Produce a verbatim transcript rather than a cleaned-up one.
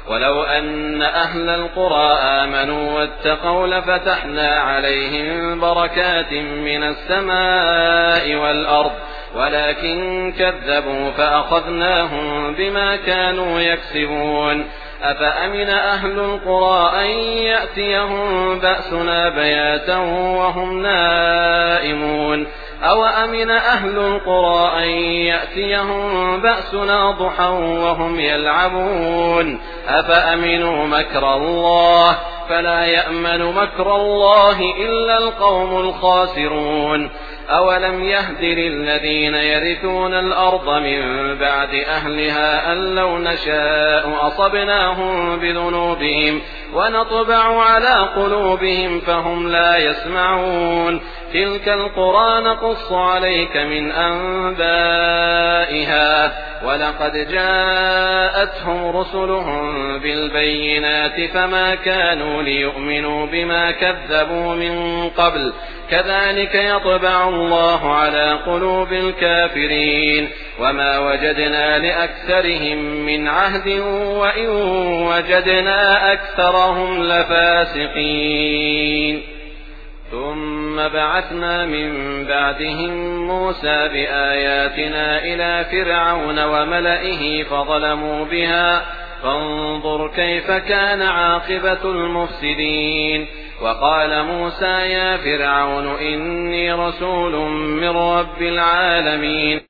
ولو أن أهل القرى آمنوا واتقوا لفتحنا عليهم بركات من السماء والأرض ولكن كذبوا فأخذناهم بما كانوا يكسبون. أفأمن أهل القرى أن يأتيهم بأسنا بياتا وهم نائمون أو أمن أهل القرى أن يأتيهم بأسنا ضحى وهم يلعبون أفأمنوا مكر الله فلا يأمن مكر الله إلا القوم الخاسرون. أولم يهد للذين يرثون الأرض من بعد أهلها أن لو نشاء أصبناهم بذنوبهم ونطبع على قلوبهم فهم لا يسمعون. تلك القرى نقص عليك من أنبائها ولقد جاءتهم رسلهم بالبينات فما كانوا ليؤمنوا بما كذبوا من قبل كذلك يطبع الله على قلوب الكافرين. وما وجدنا لأكثرهم من عهد وإن وجدنا أكثرهم لفاسقين. ثم بعثنا من بعدهم موسى بآياتنا إلى فرعون وملئه فظلموا بها فانظر كيف كان عاقبة المفسدين. وقال موسى يا فرعون إني رسول من رب العالمين